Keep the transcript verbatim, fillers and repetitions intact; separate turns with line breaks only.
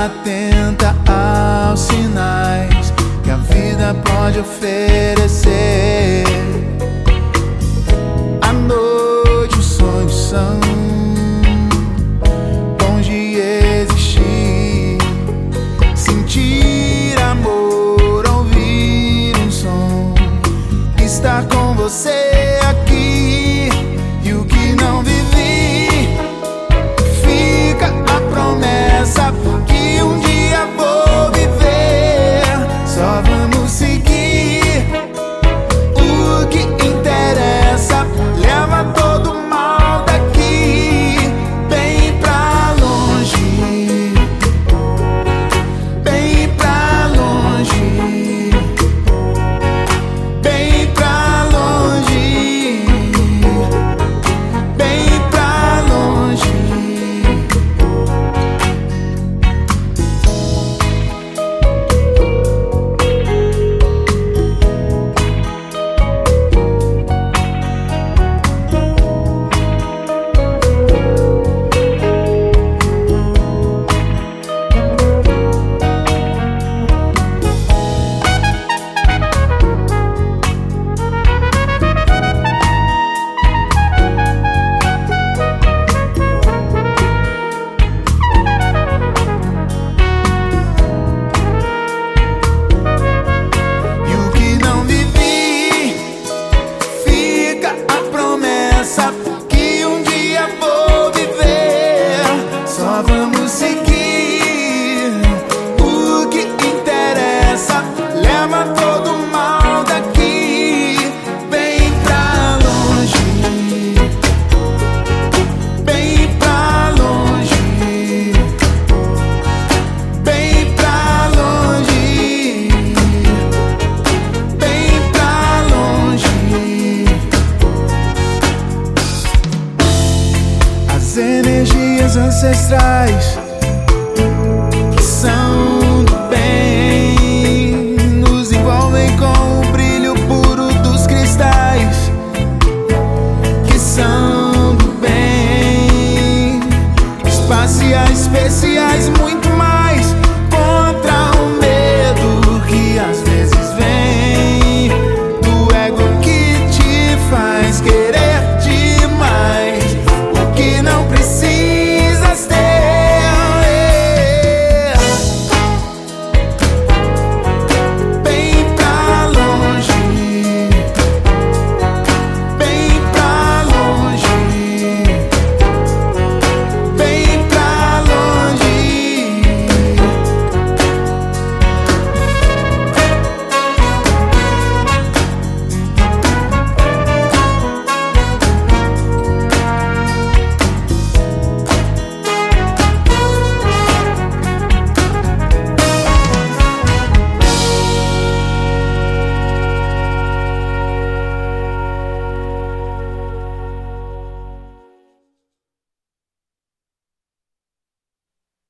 atenta aos sinais que a vida pode oferecer. À noite os sonhos são bons de existir. Sentir amor, ouvir um som, estar com você aqui. E o que não vivi, fica a promessa que um dia vou viver. Só vamos seguir o que interessa. Leva todo mal daqui bem pra longe, bem pra longe, bem pra longe, bem pra longe. Que um dia vou viver. Só vamos seguir o que interessa. Leva todo mal daqui bem pra longe, bem pra longe, bem pra longe, bem pra longe. As energias ancestrais que são do bem nos envolvem com o brilho puro dos cristais que são do bem, espaciais, especiais, muito